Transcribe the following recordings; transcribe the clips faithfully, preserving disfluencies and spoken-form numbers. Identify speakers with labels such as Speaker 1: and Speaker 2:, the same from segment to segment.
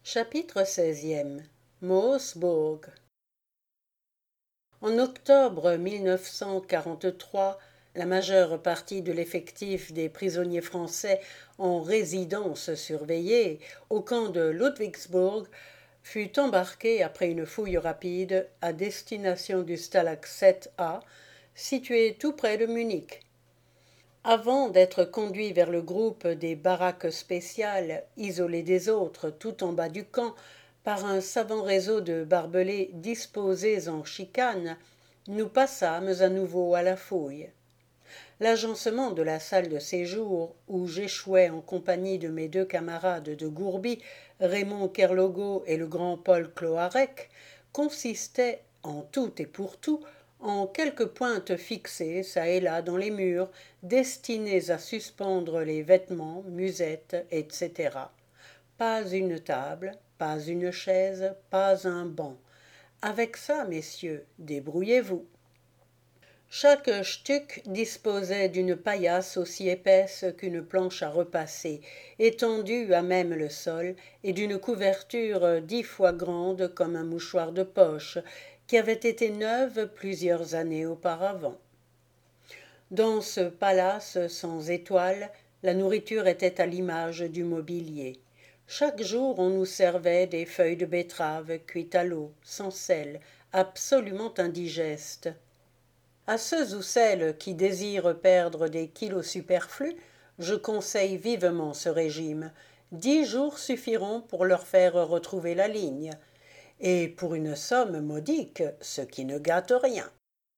Speaker 1: Chapitre seizième. Moosbourg. En octobre mille neuf cent quarante-trois, la majeure partie de l'effectif des prisonniers français en résidence surveillée au camp de Ludwigsburg fut embarquée après une fouille rapide à destination du Stalag sept A, situé tout près de Munich. Avant d'être conduit vers le groupe des baraques spéciales, isolées des autres tout en bas du camp, par un savant réseau de barbelés disposés en chicane, nous passâmes à nouveau à la fouille. L'agencement de la salle de séjour, où j'échouais en compagnie de mes deux camarades de Gourbis, Raymond Kerlogo et le grand Paul Cloarec, consistait, en tout et pour tout, en quelques pointes fixées çà et là dans les murs, destinées à suspendre les vêtements, musettes, et cætera. Pas une table, pas une chaise, pas un banc. Avec ça, messieurs, débrouillez-vous. Chaque stuc disposait d'une paillasse aussi épaisse qu'une planche à repasser, étendue à même le sol, et d'une couverture dix fois grande comme un mouchoir de poche, qui avait été neuve plusieurs années auparavant. Dans ce palace sans étoiles, la nourriture était à l'image du mobilier. Chaque jour on nous servait des feuilles de betterave cuites à l'eau, sans sel, absolument indigestes. À ceux ou celles qui désirent perdre des kilos superflus, je conseille vivement ce régime. Dix jours suffiront pour leur faire retrouver la ligne. Et pour une somme modique, ce qui ne gâte rien.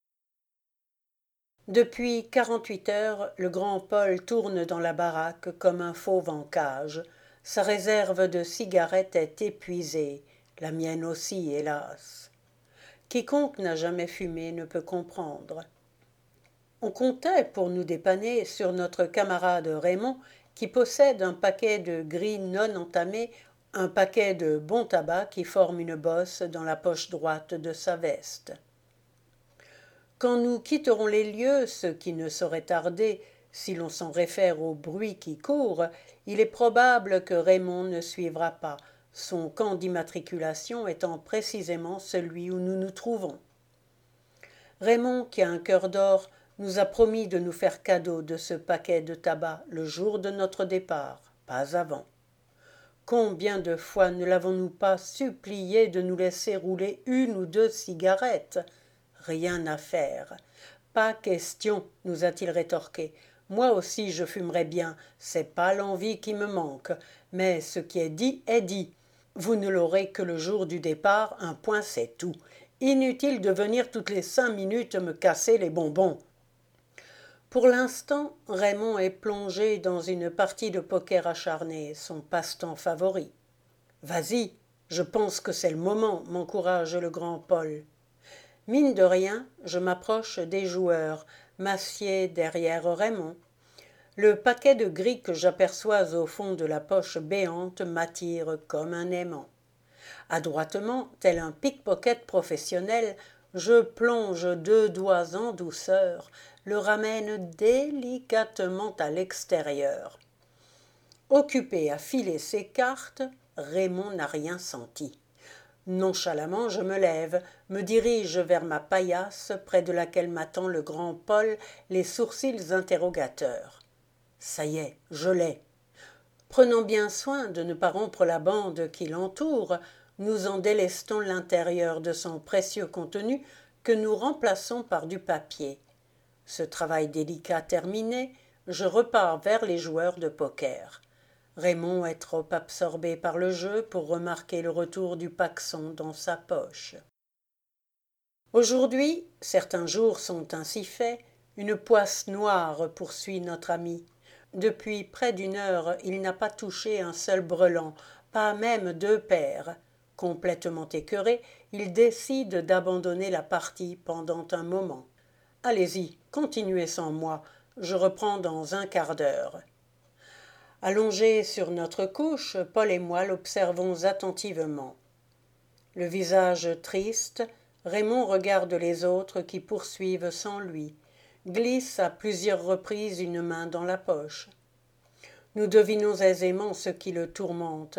Speaker 1: Depuis quarante-huit heures, le grand Paul tourne dans la baraque comme un fauve en cage. Sa réserve de cigarettes est épuisée, la mienne aussi, hélas. Quiconque n'a jamais fumé ne peut comprendre. On comptait, pour nous dépanner, sur notre camarade Raymond, qui possède un paquet de gris non entamés, un paquet de bon tabac qui forme une bosse dans la poche droite de sa veste. Quand nous quitterons les lieux, ce qui ne saurait tarder, si l'on s'en réfère au bruit qui court, il est probable que Raymond ne suivra pas, son camp d'immatriculation étant précisément celui où nous nous trouvons. Raymond, qui a un cœur d'or, nous a promis de nous faire cadeau de ce paquet de tabac le jour de notre départ, pas avant. Combien de fois ne l'avons-nous pas supplié de nous laisser rouler une ou deux cigarettes? Rien à faire. Pas question, nous a-t-il rétorqué. Moi aussi je fumerais bien, c'est pas l'envie qui me manque, mais ce qui est dit est dit. Vous ne l'aurez que le jour du départ, un point c'est tout. Inutile de venir toutes les cinq minutes me casser les bonbons. Pour l'instant, Raymond est plongé dans une partie de poker acharné, son passe-temps favori. « Vas-y, je pense que c'est le moment », m'encourage le grand Paul. Mine de rien, je m'approche des joueurs, m'assieds derrière Raymond. Le paquet de gris que j'aperçois au fond de la poche béante m'attire comme un aimant. Adroitement, tel un pickpocket professionnel, je plonge deux doigts en douceur, le ramène délicatement à l'extérieur. Occupé à filer ses cartes, Raymond n'a rien senti. Nonchalamment, je me lève, me dirige vers ma paillasse, près de laquelle m'attend le grand Paul, les sourcils interrogateurs. Ça y est, je l'ai. Prenant bien soin de ne pas rompre la bande qui l'entoure, nous en délestons l'intérieur de son précieux contenu que nous remplaçons par du papier. Ce travail délicat terminé, je repars vers les joueurs de poker. Raymond est trop absorbé par le jeu pour remarquer le retour du paxon dans sa poche. Aujourd'hui, certains jours sont ainsi faits, une poisse noire poursuit notre ami. Depuis près d'une heure, il n'a pas touché un seul brelan, pas même deux paires. Complètement écœuré, il décide d'abandonner la partie pendant un moment. « Allez-y, continuez sans moi, je reprends dans un quart d'heure. » Allongés sur notre couche, Paul et moi l'observons attentivement. Le visage triste, Raymond regarde les autres qui poursuivent sans lui, glisse à plusieurs reprises une main dans la poche. Nous devinons aisément ce qui le tourmente.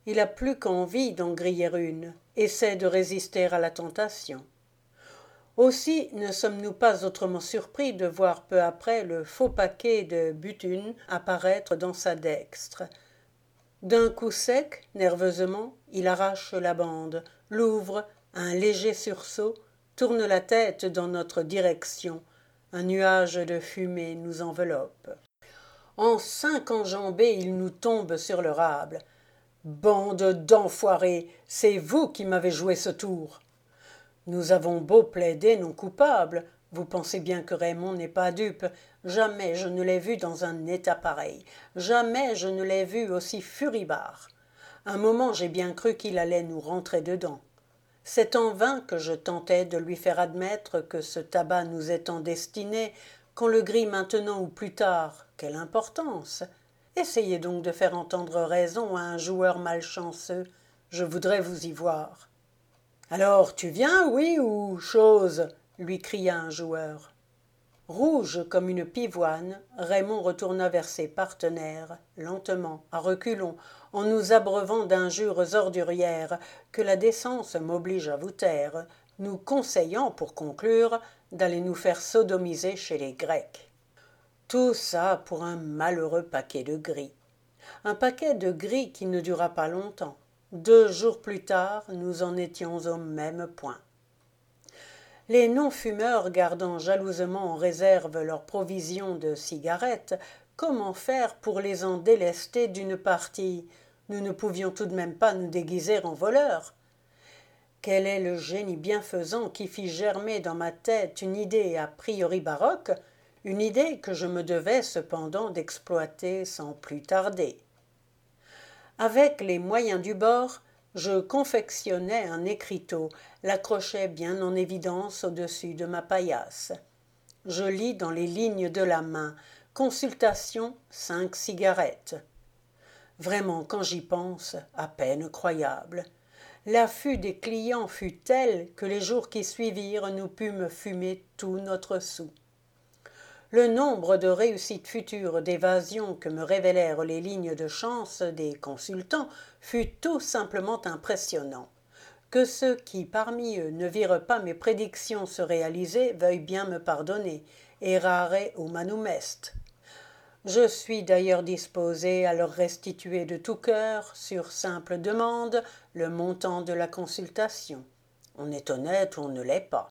Speaker 1: Il a plus qu'envie d'en griller une, essaie de résister à la tentation. Aussi ne sommes-nous pas autrement surpris de voir peu après le faux paquet de butune apparaître dans sa dextre. D'un coup sec, nerveusement, il arrache la bande, l'ouvre, un léger sursaut, tourne la tête dans notre direction. Un nuage de fumée nous enveloppe. En cinq enjambées, il nous tombe sur le rable. « Bande d'enfoirés, c'est vous qui m'avez joué ce tour !» Nous avons beau plaider non coupable, vous pensez bien que Raymond n'est pas dupe. Jamais je ne l'ai vu dans un état pareil. Jamais je ne l'ai vu aussi furibard. Un moment j'ai bien cru qu'il allait nous rentrer dedans. C'est en vain que je tentais de lui faire admettre que ce tabac nous étant destiné, qu'on le grille maintenant ou plus tard, quelle importance! Essayez donc de faire entendre raison à un joueur malchanceux, je voudrais vous y voir. Alors tu viens, oui, ou chose? Lui cria un joueur. Rouge comme une pivoine, Raymond retourna vers ses partenaires, lentement, à reculons, en nous abreuvant d'injures ordurières que la décence m'oblige à vous taire, nous conseillant, pour conclure, d'aller nous faire sodomiser chez les Grecs. Tout ça pour un malheureux paquet de gris. Un paquet de gris qui ne dura pas longtemps. Deux jours plus tard, nous en étions au même point. Les non-fumeurs gardant jalousement en réserve leurs provisions de cigarettes, comment faire pour les en délester d'une partie? Nous ne pouvions tout de même pas nous déguiser en voleurs. Quel est le génie bienfaisant qui fit germer dans ma tête une idée a priori baroque, une idée que je me devais cependant d'exploiter sans plus tarder. Avec les moyens du bord, je confectionnai un écriteau, l'accrochai bien en évidence au-dessus de ma paillasse. Je lis dans les lignes de la main « Consultation, cinq cigarettes ». Vraiment, quand j'y pense, à peine croyable. L'affût des clients fut tel que les jours qui suivirent nous pûmes fumer tout notre sou. Le nombre de réussites futures d'évasion que me révélèrent les lignes de chance des consultants fut tout simplement impressionnant. Que ceux qui, parmi eux, ne virent pas mes prédictions se réaliser veuillent bien me pardonner, errare humanum est. Je suis d'ailleurs disposé à leur restituer de tout cœur, sur simple demande, le montant de la consultation. On est honnête ou on ne l'est pas.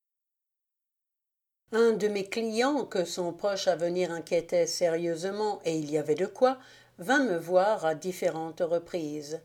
Speaker 1: Un de mes clients, que son proche à venir inquiétait sérieusement, et il y avait de quoi, vint me voir à différentes reprises.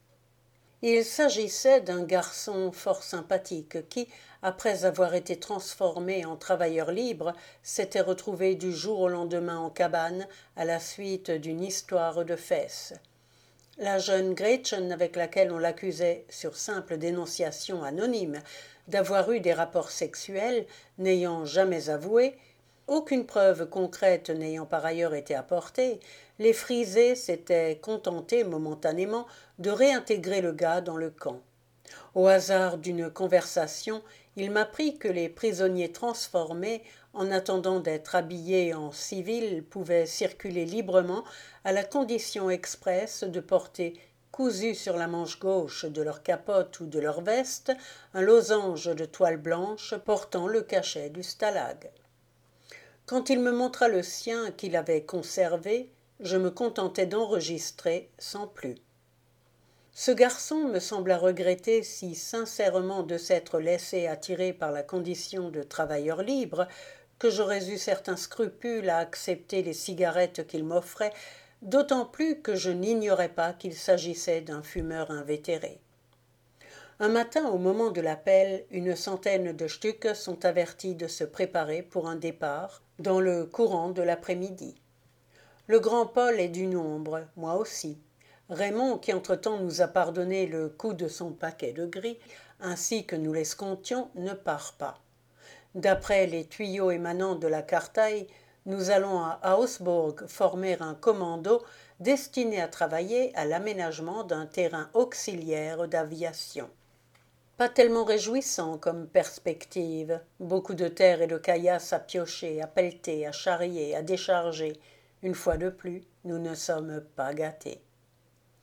Speaker 1: Il s'agissait d'un garçon fort sympathique qui, après avoir été transformé en travailleur libre, s'était retrouvé du jour au lendemain en cabane à la suite d'une histoire de fesses. La jeune Gretchen, avec laquelle on l'accusait, sur simple dénonciation anonyme, d'avoir eu des rapports sexuels, n'ayant jamais avoué, aucune preuve concrète n'ayant par ailleurs été apportée, les frisés s'étaient contentés momentanément de réintégrer le gars dans le camp. Au hasard d'une conversation, il m'apprit que les prisonniers transformés, en attendant d'être habillés en civil, pouvaient circuler librement à la condition expresse de porter cousu sur la manche gauche de leur capote ou de leur veste un losange de toile blanche portant le cachet du stalag. Quand il me montra le sien qu'il avait conservé, je me contentai d'enregistrer sans plus. Ce garçon me sembla regretter si sincèrement de s'être laissé attirer par la condition de travailleur libre que j'aurais eu certains scrupules à accepter les cigarettes qu'il m'offrait, d'autant plus que je n'ignorais pas qu'il s'agissait d'un fumeur invétéré. Un matin, au moment de l'appel, une centaine de Stucs sont avertis de se préparer pour un départ dans le courant de l'après-midi. Le grand Paul est du nombre, moi aussi. Raymond, qui entre-temps nous a pardonné le coup de son paquet de gris, ainsi que nous l'escomptions, ne part pas. D'après les tuyaux émanant de la Cartaille, nous allons à Augsbourg former un commando destiné à travailler à l'aménagement d'un terrain auxiliaire d'aviation. Pas tellement réjouissant comme perspective, beaucoup de terre et de caillasse à piocher, à pelleter, à charrier, à décharger. Une fois de plus, nous ne sommes pas gâtés.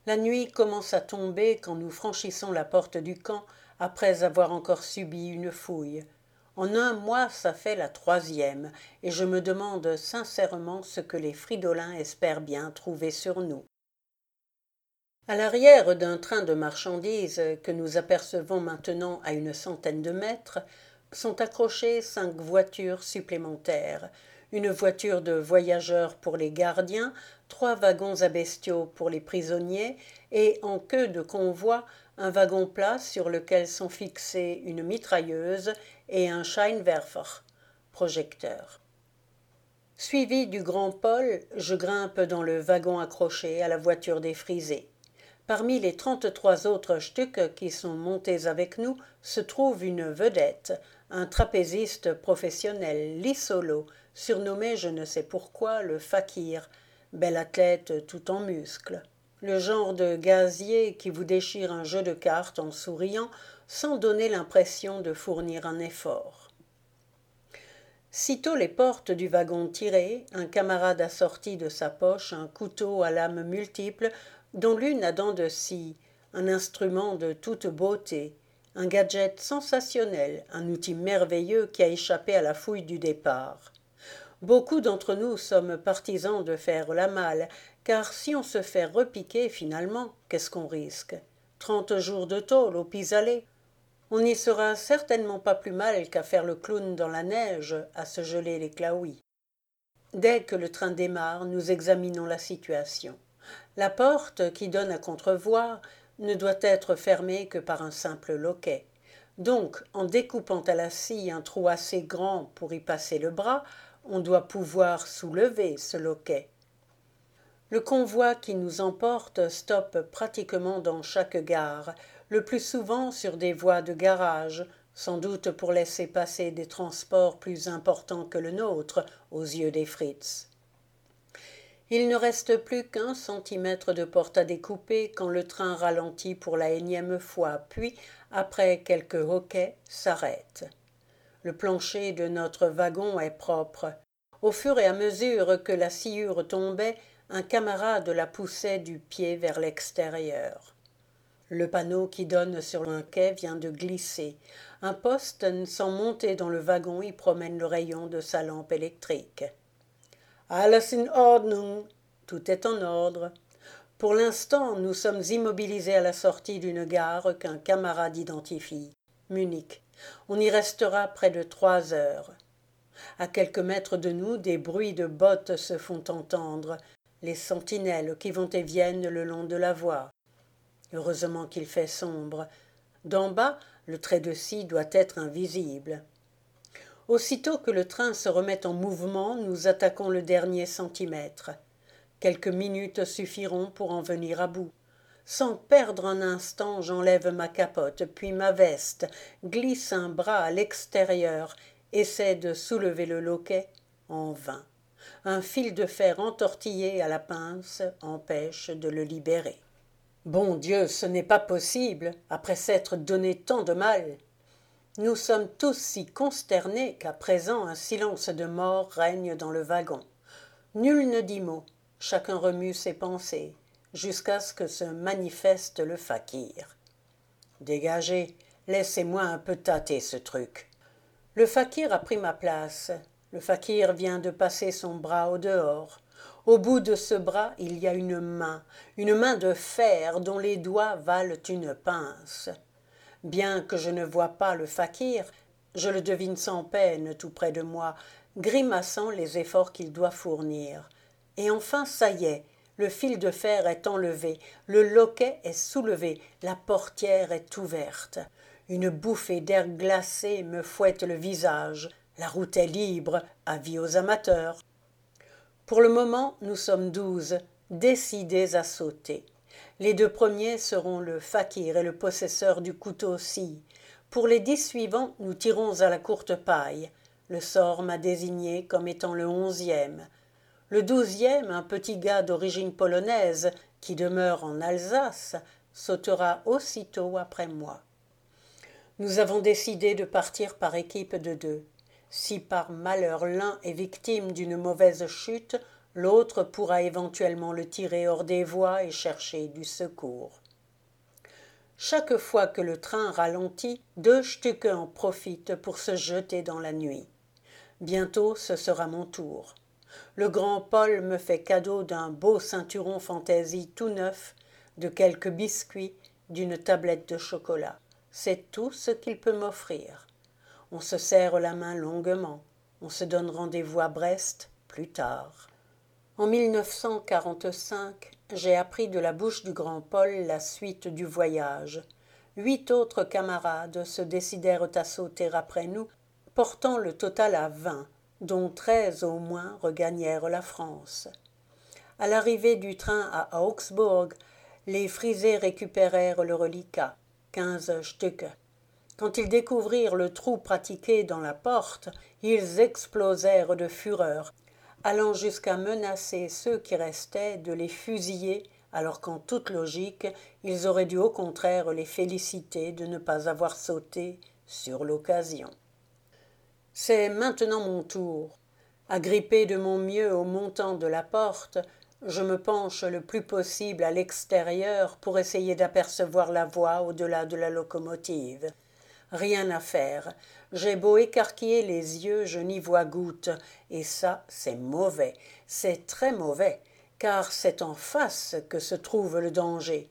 Speaker 1: La nuit commence à tomber quand nous franchissons la porte du camp, après avoir encore subi une fouille. En un mois, ça fait la troisième, et je me demande sincèrement ce que les Fridolins espèrent bien trouver sur nous. À l'arrière d'un train de marchandises que nous apercevons maintenant à une centaine de mètres, sont accrochées cinq voitures supplémentaires, une voiture de voyageurs pour les gardiens, trois wagons à bestiaux pour les prisonniers, et en queue de convoi, un wagon plat sur lequel sont fixés une mitrailleuse et un Scheinwerfer, projecteur. Suivi du grand Paul, je grimpe dans le wagon accroché à la voiture des frisés. Parmi les trente-trois autres Stuck qui sont montés avec nous se trouve une vedette, un trapéziste professionnel, Lissolo, surnommé je ne sais pourquoi le fakir, bel athlète tout en muscles. Le genre de gazier qui vous déchire un jeu de cartes en souriant sans donner l'impression de fournir un effort. Sitôt les portes du wagon tirées, un camarade a sorti de sa poche un couteau à lames multiples dont l'une a dents de scie, un instrument de toute beauté, un gadget sensationnel, un outil merveilleux qui a échappé à la fouille du départ. Beaucoup d'entre nous sommes partisans de faire la malle, car si on se fait repiquer finalement, qu'est-ce qu'on risque? Trente jours de tôle au pis-aller. On n'y sera certainement pas plus mal qu'à faire le clown dans la neige, à se geler les claouis. Dès que le train démarre, nous examinons la situation. La porte, qui donne à contrevoir, ne doit être fermée que par un simple loquet. Donc, en découpant à la scie un trou assez grand pour y passer le bras, on doit pouvoir soulever ce loquet. Le convoi qui nous emporte stoppe pratiquement dans chaque gare, le plus souvent sur des voies de garage, sans doute pour laisser passer des transports plus importants que le nôtre aux yeux des Fritz. Il ne reste plus qu'un centimètre de porte à découper quand le train ralentit pour la énième fois, puis, après quelques hoquets, s'arrête. Le plancher de notre wagon est propre. Au fur et à mesure que la sciure tombait, un camarade la poussait du pied vers l'extérieur. Le panneau qui donne sur un quai vient de glisser. Un poste, sans monter dans le wagon, y promène le rayon de sa lampe électrique. Alles in Ordnung. Tout est en ordre. Pour l'instant, nous sommes immobilisés à la sortie d'une gare qu'un camarade identifie. Munich. On y restera près de trois heures. À quelques mètres de nous, des bruits de bottes se font entendre, les sentinelles qui vont et viennent le long de la voie. Heureusement qu'il fait sombre. D'en bas, le trait de scie doit être invisible. Aussitôt que le train se remet en mouvement, nous attaquons le dernier centimètre. Quelques minutes suffiront pour en venir à bout. Sans perdre un instant, j'enlève ma capote, puis ma veste, glisse un bras à l'extérieur, essaie de soulever le loquet, en vain. Un fil de fer entortillé à la pince empêche de le libérer. Bon Dieu, ce n'est pas possible, après s'être donné tant de mal. Nous sommes tous si consternés qu'à présent un silence de mort règne dans le wagon. Nul ne dit mot, chacun remue ses pensées, jusqu'à ce que se manifeste le fakir. Dégagez, laissez-moi un peu tâter ce truc. Le fakir a pris ma place. Le fakir vient de passer son bras au dehors. Au bout de ce bras, il y a une main, une main de fer dont les doigts valent une pince. Bien que je ne vois pas le fakir, je le devine sans peine tout près de moi, grimaçant les efforts qu'il doit fournir. Et enfin, ça y est, le fil de fer est enlevé, le loquet est soulevé, la portière est ouverte. Une bouffée d'air glacé me fouette le visage. La route est libre, avis aux amateurs. Pour le moment, nous sommes douze, décidés à sauter. Les deux premiers seront le fakir et le possesseur du couteau-scie. Pour les dix suivants, nous tirons à la courte paille. Le sort m'a désigné comme étant le onzième. Le douzième, un petit gars d'origine polonaise qui demeure en Alsace, sautera aussitôt après moi. Nous avons décidé de partir par équipe de deux. Si par malheur l'un est victime d'une mauvaise chute, l'autre pourra éventuellement le tirer hors des voies et chercher du secours. Chaque fois que le train ralentit, deux Stücke en profitent pour se jeter dans la nuit. Bientôt ce sera mon tour. Le grand Paul me fait cadeau d'un beau ceinturon fantaisie tout neuf, de quelques biscuits, d'une tablette de chocolat. C'est tout ce qu'il peut m'offrir. On se serre la main longuement. On se donne rendez-vous à Brest plus tard. En mille neuf cent quarante-cinq, j'ai appris de la bouche du grand Paul la suite du voyage. Huit autres camarades se décidèrent à sauter après nous, portant le total à vingt, dont treize au moins regagnèrent la France. À l'arrivée du train à Augsbourg, les frisés récupérèrent le reliquat, quinze Stücke. Quand ils découvrirent le trou pratiqué dans la porte, ils explosèrent de fureur, allant jusqu'à menacer ceux qui restaient de les fusiller, alors qu'en toute logique, ils auraient dû au contraire les féliciter de ne pas avoir sauté sur l'occasion. C'est maintenant mon tour. Agrippé de mon mieux au montant de la porte, je me penche le plus possible à l'extérieur pour essayer d'apercevoir la voie au-delà de la locomotive. Rien à faire. J'ai beau écarquiller les yeux, je n'y vois goutte. Et ça, c'est mauvais. C'est très mauvais, car c'est en face que se trouve le danger.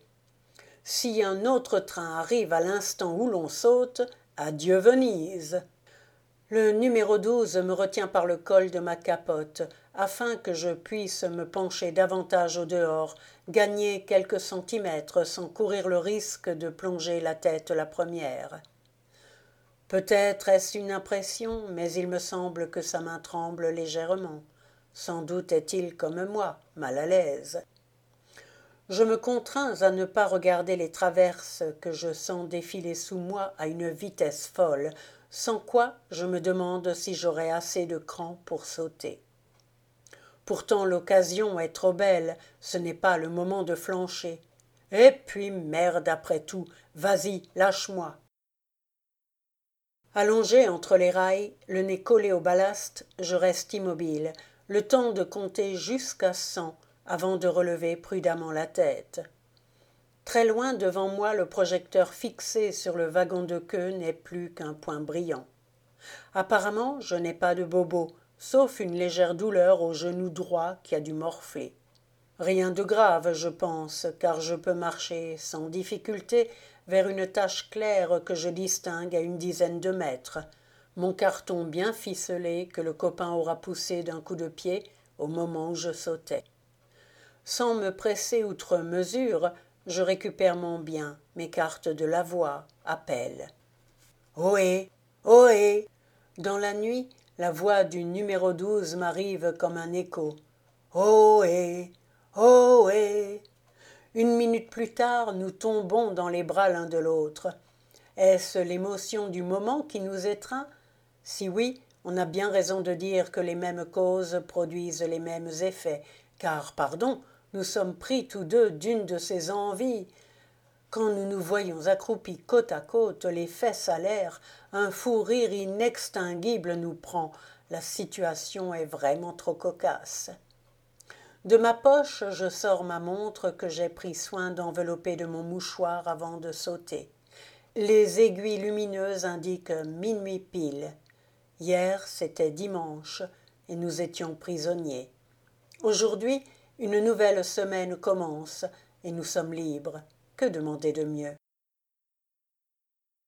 Speaker 1: Si un autre train arrive à l'instant où l'on saute, adieu Venise. Le numéro douze me retient par le col de ma capote, afin que je puisse me pencher davantage au dehors, gagner quelques centimètres sans courir le risque de plonger la tête la première. Peut-être est-ce une impression, mais il me semble que sa main tremble légèrement. Sans doute est-il comme moi, mal à l'aise. Je me contrains à ne pas regarder les traverses que je sens défiler sous moi à une vitesse folle, sans quoi je me demande si j'aurai assez de cran pour sauter. Pourtant l'occasion est trop belle, ce n'est pas le moment de flancher. Et puis merde après tout, vas-y, lâche-moi. Allongé entre les rails, le nez collé au ballast, je reste immobile, le temps de compter jusqu'à cent avant de relever prudemment la tête. Très loin devant moi, le projecteur fixé sur le wagon de queue n'est plus qu'un point brillant. Apparemment, je n'ai pas de bobo, sauf une légère douleur au genou droit qui a dû morfler. Rien de grave, je pense, car je peux marcher sans difficulté vers une tache claire que je distingue à une dizaine de mètres, mon carton bien ficelé que le copain aura poussé d'un coup de pied au moment où je sautais. Sans me presser outre mesure, je récupère mon bien, m'écarte de la voie, appelle. Ohé, ohé. Dans la nuit, la voix du numéro douze m'arrive comme un écho. Ohé, ohé. Une minute plus tard, nous tombons dans les bras l'un de l'autre. Est-ce l'émotion du moment qui nous étreint? Si oui, on a bien raison de dire que les mêmes causes produisent les mêmes effets, car, pardon, nous sommes pris tous deux d'une de ces envies. Quand nous nous voyons accroupis côte à côte, les fesses à l'air, un fou rire inextinguible nous prend. La situation est vraiment trop cocasse. De ma poche, je sors ma montre que j'ai pris soin d'envelopper de mon mouchoir avant de sauter. Les aiguilles lumineuses indiquent minuit pile. Hier, c'était dimanche, et nous étions prisonniers. Aujourd'hui, une nouvelle semaine commence, et nous sommes libres. Que demander de mieux?